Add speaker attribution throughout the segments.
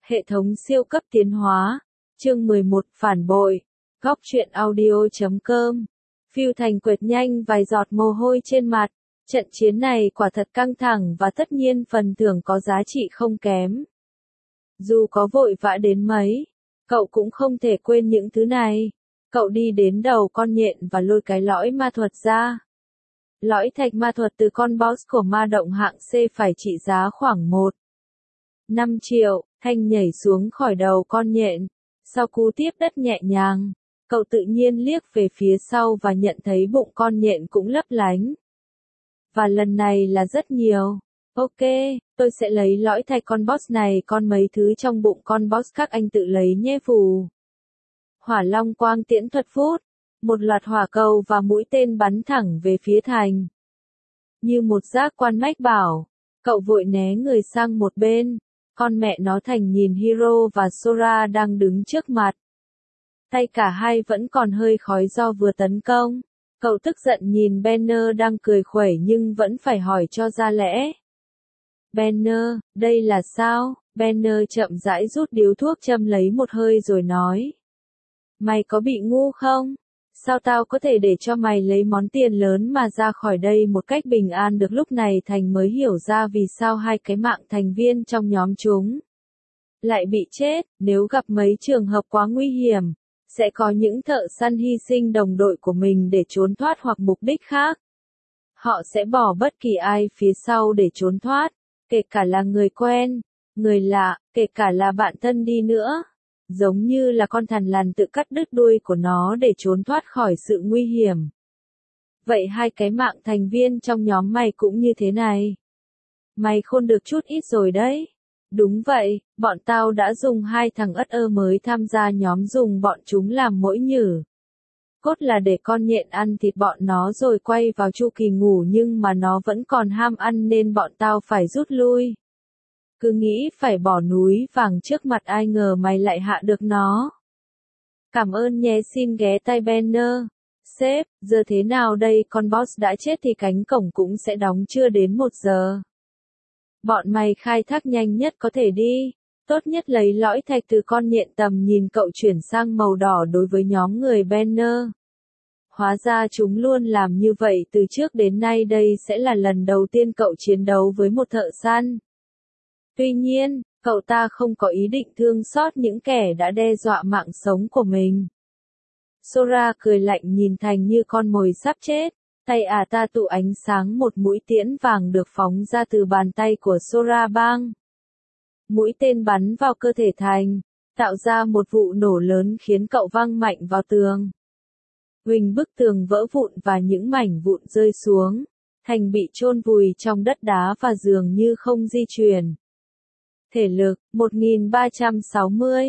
Speaker 1: Hệ thống siêu cấp tiến hóa. Chương 11 phản bội. Góc truyện audio.com. Phiêu Thành quệt nhanh vài giọt mồ hôi trên mặt. Trận chiến này quả thật căng thẳng và tất nhiên phần thưởng có giá trị không kém. Dù có vội vã đến mấy, cậu cũng không thể quên những thứ này. Cậu đi đến đầu con nhện và lôi cái lõi ma thuật ra. Lõi thạch ma thuật từ con boss của ma động hạng C phải trị giá khoảng 1,5 triệu. Thanh nhảy xuống khỏi đầu con nhện. Sau cú tiếp đất nhẹ nhàng, cậu tự nhiên liếc về phía sau và nhận thấy bụng con nhện cũng lấp lánh. Và lần này là rất nhiều. Ok, tôi sẽ lấy lõi thạch con boss này, còn mấy thứ trong bụng con boss các anh tự lấy nhé phù. Hỏa long quang tiễn thuật phút. Một loạt hỏa cầu và mũi tên bắn thẳng về phía Thành. Như một giác quan mách bảo, cậu vội né người sang một bên. Con mẹ nó, Thành nhìn Hiro và Sora đang đứng trước mặt. Tay cả hai vẫn còn hơi khói do vừa tấn công. Cậu tức giận nhìn Banner đang cười khuẩy nhưng vẫn phải hỏi cho ra lẽ. Banner, đây là sao? Banner chậm rãi rút điếu thuốc châm lấy một hơi rồi nói. Mày có bị ngu không? Sao tao có thể để cho mày lấy món tiền lớn mà ra khỏi đây một cách bình an được? Lúc này Thành mới hiểu ra vì sao hai cái mạng thành viên trong nhóm chúng lại bị chết. Nếu gặp mấy trường hợp quá nguy hiểm, sẽ có những thợ săn hy sinh đồng đội của mình để trốn thoát hoặc mục đích khác. Họ sẽ bỏ bất kỳ ai phía sau để trốn thoát, kể cả là người quen, người lạ, kể cả là bạn thân đi nữa. Giống như là con thằn lằn tự cắt đứt đuôi của nó để trốn thoát khỏi sự nguy hiểm. Vậy hai cái mạng thành viên trong nhóm mày cũng như thế này. Mày khôn được chút ít rồi đấy. Đúng vậy, bọn tao đã dùng hai thằng ất ơ mới tham gia nhóm, dùng bọn chúng làm mỗi nhử. Cốt là để con nhện ăn thịt bọn nó rồi quay vào chu kỳ ngủ, nhưng mà nó vẫn còn ham ăn nên bọn tao phải rút lui. Cứ nghĩ phải bỏ núi vàng trước mặt, ai ngờ mày lại hạ được nó. Cảm ơn nhé, xin ghé tay Banner. Sếp, giờ thế nào đây? Con boss đã chết thì cánh cổng cũng sẽ đóng chưa đến 1 giờ. Bọn mày khai thác nhanh nhất có thể đi. Tốt nhất lấy lõi thạch từ con nhện. Tầm nhìn cậu chuyển sang màu đỏ đối với nhóm người Banner. Hóa ra chúng luôn làm như vậy từ trước đến nay, đây sẽ là lần đầu tiên cậu chiến đấu với một thợ săn. Tuy nhiên, cậu ta không có ý định thương xót những kẻ đã đe dọa mạng sống của mình. Sora cười lạnh nhìn Thành như con mồi sắp chết. Tay ta tụ ánh sáng, một mũi tiễn vàng được phóng ra từ bàn tay của Sora bang. Mũi tên bắn vào cơ thể Thành, tạo ra một vụ nổ lớn khiến cậu văng mạnh vào tường. Huỳnh, bức tường vỡ vụn và những mảnh vụn rơi xuống. Thành bị chôn vùi trong đất đá và dường như không di chuyển. Thể lực 1360,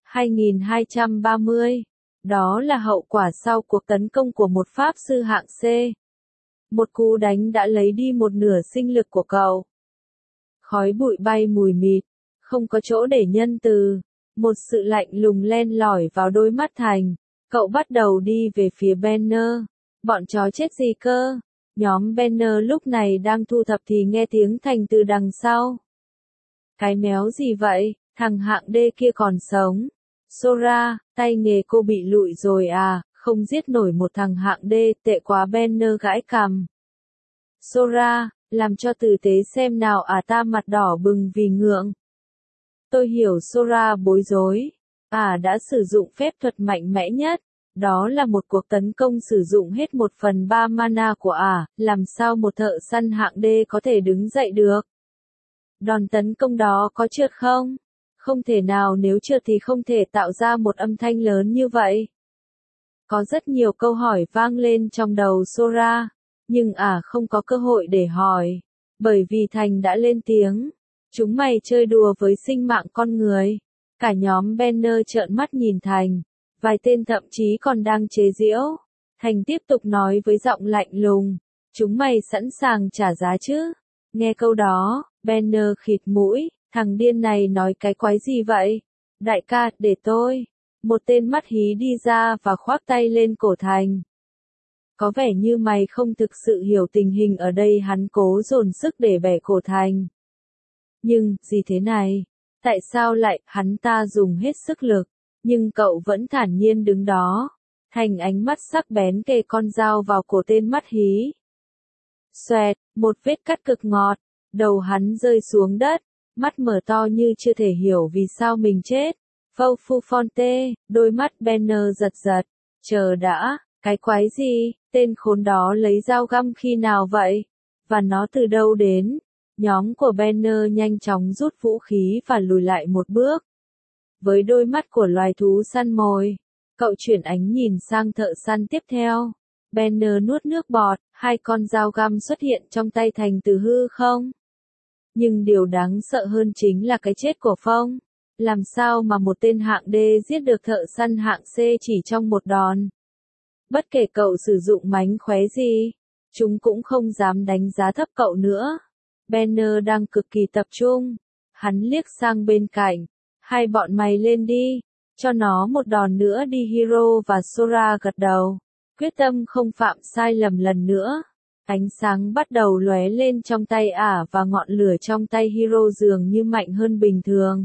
Speaker 1: 2230. Đó là hậu quả sau cuộc tấn công của một pháp sư hạng C. Một cú đánh đã lấy đi một nửa sinh lực của cậu. Khói bụi bay mù mịt, không có chỗ để nhân từ. Một sự lạnh lùng len lỏi vào đôi mắt Thành. Cậu bắt đầu đi về phía Banner. Bọn chó chết gì cơ? Nhóm Banner lúc này đang thu thập thì nghe tiếng Thành từ đằng sau. Cái méo gì vậy? Thằng hạng D kia còn sống. Sora, tay nghề cô bị lụi rồi à? Không giết nổi một thằng hạng D, tệ quá. Banner gãi cằm. Sora, làm cho tử tế xem nào. Ta mặt đỏ bừng vì ngượng. Tôi hiểu. Sora bối rối. Đã sử dụng phép thuật mạnh mẽ nhất. Đó là một cuộc tấn công sử dụng hết 1/3 mana của làm sao một thợ săn hạng D có thể đứng dậy được? Đòn tấn công đó có trượt không? Không thể nào, nếu trượt thì không thể tạo ra một âm thanh lớn như vậy. Có rất nhiều câu hỏi vang lên trong đầu Sora, nhưng không có cơ hội để hỏi, bởi vì Thành đã lên tiếng. Chúng mày chơi đùa với sinh mạng con người. Cả nhóm Banner trợn mắt nhìn Thành, vài tên thậm chí còn đang chế giễu. Thành tiếp tục nói với giọng lạnh lùng, chúng mày sẵn sàng trả giá chứ? Nghe câu đó, Banner khịt mũi, thằng điên này nói cái quái gì vậy? Đại ca, để tôi. Một tên mắt hí đi ra và khoác tay lên cổ Thành. Có vẻ như mày không thực sự hiểu tình hình ở đây. Hắn cố dồn sức để bẻ cổ Thành. Nhưng, gì thế này? Tại sao lại, hắn ta dùng hết sức lực, nhưng cậu vẫn thản nhiên đứng đó. Thành ánh mắt sắc bén kề con dao vào cổ tên mắt hí. Xoẹt, một vết cắt cực ngọt, đầu hắn rơi xuống đất, mắt mở to như chưa thể hiểu vì sao mình chết. Phâu phu Fonte, đôi mắt Banner giật giật. Chờ đã, cái quái gì, tên khốn đó lấy dao găm khi nào vậy? Và nó từ đâu đến? Nhóm của Banner nhanh chóng rút vũ khí và lùi lại một bước. Với đôi mắt của loài thú săn mồi, cậu chuyển ánh nhìn sang thợ săn tiếp theo. Banner nuốt nước bọt, hai con dao găm xuất hiện trong tay Thành từ hư không. Nhưng điều đáng sợ hơn chính là cái chết của Phong. Làm sao mà một tên hạng D giết được thợ săn hạng C chỉ trong một đòn? Bất kể cậu sử dụng mánh khóe gì, chúng cũng không dám đánh giá thấp cậu nữa. Banner đang cực kỳ tập trung. Hắn liếc sang bên cạnh. Hai bọn mày lên đi. Cho nó một đòn nữa đi. Hiro và Sora gật đầu. Quyết tâm không phạm sai lầm lần nữa. Ánh sáng bắt đầu lóe lên trong tay ả và ngọn lửa trong tay Hiro dường như mạnh hơn bình thường.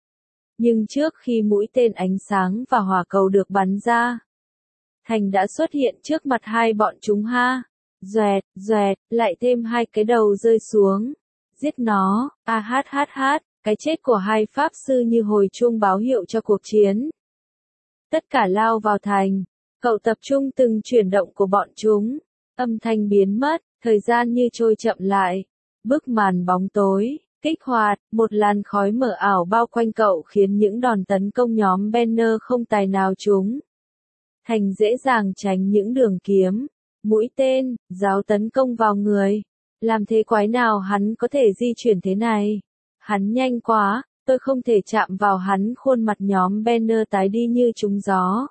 Speaker 1: Nhưng trước khi mũi tên ánh sáng và hỏa cầu được bắn ra, Thành đã xuất hiện trước mặt hai bọn chúng ha. Doẹt, doẹt, lại thêm hai cái đầu rơi xuống. Giết nó, hát, cái chết của hai pháp sư như hồi chuông báo hiệu cho cuộc chiến. Tất cả lao vào Thành. Cậu tập trung từng chuyển động của bọn chúng. Âm thanh biến mất, thời gian như trôi chậm lại. Bức màn bóng tối, kích hoạt, một làn khói mờ ảo bao quanh cậu khiến những đòn tấn công nhóm Banner không tài nào trúng. Thành dễ dàng tránh những đường kiếm, mũi tên, giáo tấn công vào người. Làm thế quái nào hắn có thể di chuyển thế này? Hắn nhanh quá, tôi không thể chạm vào hắn. Khuôn mặt nhóm Banner tái đi như trúng gió.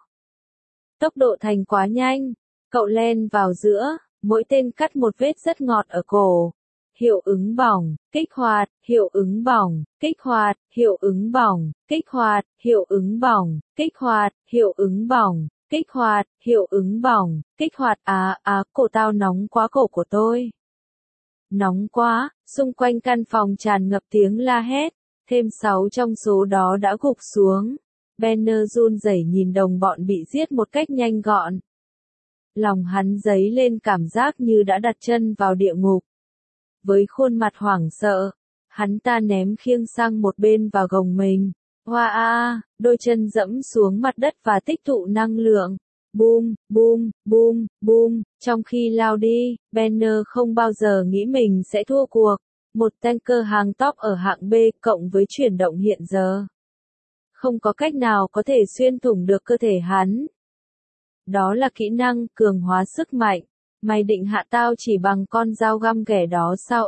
Speaker 1: Tốc độ Thành quá nhanh, cậu len vào giữa, mỗi tên cắt một vết rất ngọt ở cổ. Hiệu ứng bỏng, kích hoạt, hiệu ứng bỏng, kích hoạt, hiệu ứng bỏng, kích hoạt, hiệu ứng bỏng, kích hoạt, hiệu ứng bỏng, kích hoạt, hiệu ứng bỏng, kích hoạt. Cổ tao nóng quá, cổ của tôi. Nóng quá, xung quanh căn phòng tràn ngập tiếng la hét, thêm 6 trong số đó đã gục xuống. Banner run rẩy nhìn đồng bọn bị giết một cách nhanh gọn. Lòng hắn dấy lên cảm giác như đã đặt chân vào địa ngục. Với khuôn mặt hoảng sợ, hắn ta ném khiêng sang một bên và gồng mình. Đôi chân dẫm xuống mặt đất và tích tụ năng lượng. Boom, boom, boom, boom, trong khi lao đi, Banner không bao giờ nghĩ mình sẽ thua cuộc. Một tanker hàng top ở hạng B cộng với chuyển động hiện giờ. Không có cách nào có thể xuyên thủng được cơ thể hắn. Đó là kỹ năng cường hóa sức mạnh. Mày định hạ tao chỉ bằng con dao găm ghẻ đó sao?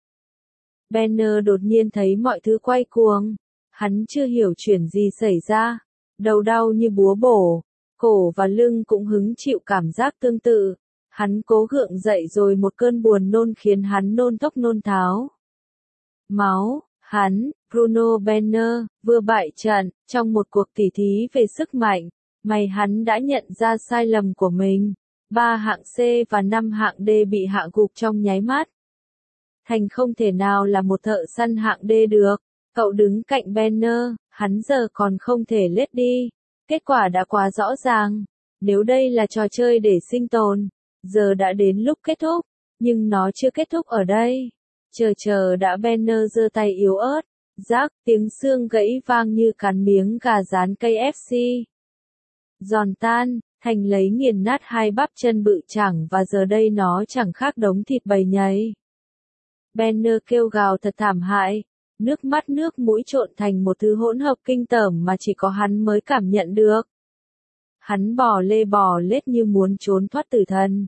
Speaker 1: Banner đột nhiên thấy mọi thứ quay cuồng. Hắn chưa hiểu chuyện gì xảy ra. Đầu đau như búa bổ. Cổ và lưng cũng hứng chịu cảm giác tương tự. Hắn cố gượng dậy rồi một cơn buồn nôn khiến hắn nôn thốc nôn tháo. Máu, hắn, Bruno Banner, vừa bại trận, trong một cuộc tỉ thí về sức mạnh. Hắn đã nhận ra sai lầm của mình. 3 hạng C và 5 hạng D bị hạ gục trong nháy mắt. Thành không thể nào là một thợ săn hạng D được. Cậu đứng cạnh Banner, hắn giờ còn không thể lết đi. Kết quả đã quá rõ ràng. Nếu đây là trò chơi để sinh tồn, giờ đã đến lúc kết thúc. Nhưng nó chưa kết thúc ở đây. Chờ đã. Banner giơ tay yếu ớt. Rác, tiếng xương gãy vang như cắn miếng gà rán KFC. Giòn tan, Thành lấy nghiền nát hai bắp chân bự chẳng và giờ đây nó chẳng khác đống thịt bầy nhầy. Banner kêu gào thật thảm hại. Nước mắt nước mũi trộn thành một thứ hỗn hợp kinh tởm mà chỉ có hắn mới cảm nhận được. Hắn bò lết như muốn trốn thoát tử thần.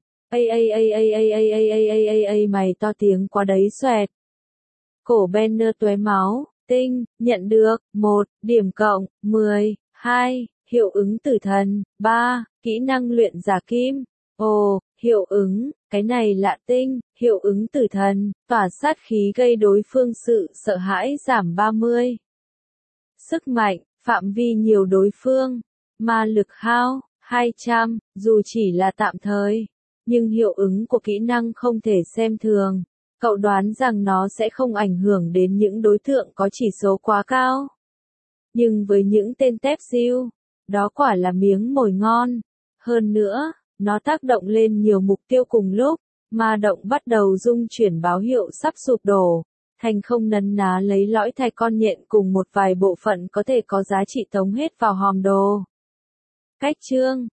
Speaker 1: Mày to tiếng quá đấy. Xoẹt. Cổ Banner tóe máu. Tinh, nhận được, 1, điểm cộng, 10, 2, hiệu ứng tử thần, 3, kỹ năng luyện giả kim. Hiệu ứng, cái này lạ tinh, hiệu ứng tử thần, tỏa sát khí gây đối phương sự sợ hãi giảm 30. Sức mạnh, phạm vi nhiều đối phương, ma lực hao, 200, dù chỉ là tạm thời. Nhưng hiệu ứng của kỹ năng không thể xem thường. Cậu đoán rằng nó sẽ không ảnh hưởng đến những đối tượng có chỉ số quá cao. Nhưng với những tên tép siêu, đó quả là miếng mồi ngon. Hơn nữa, nó tác động lên nhiều mục tiêu cùng lúc, ma động bắt đầu rung chuyển báo hiệu sắp sụp đổ. Thành không nấn ná lấy lõi thai con nhện cùng một vài bộ phận có thể có giá trị tống hết vào hòm đồ. Cách chương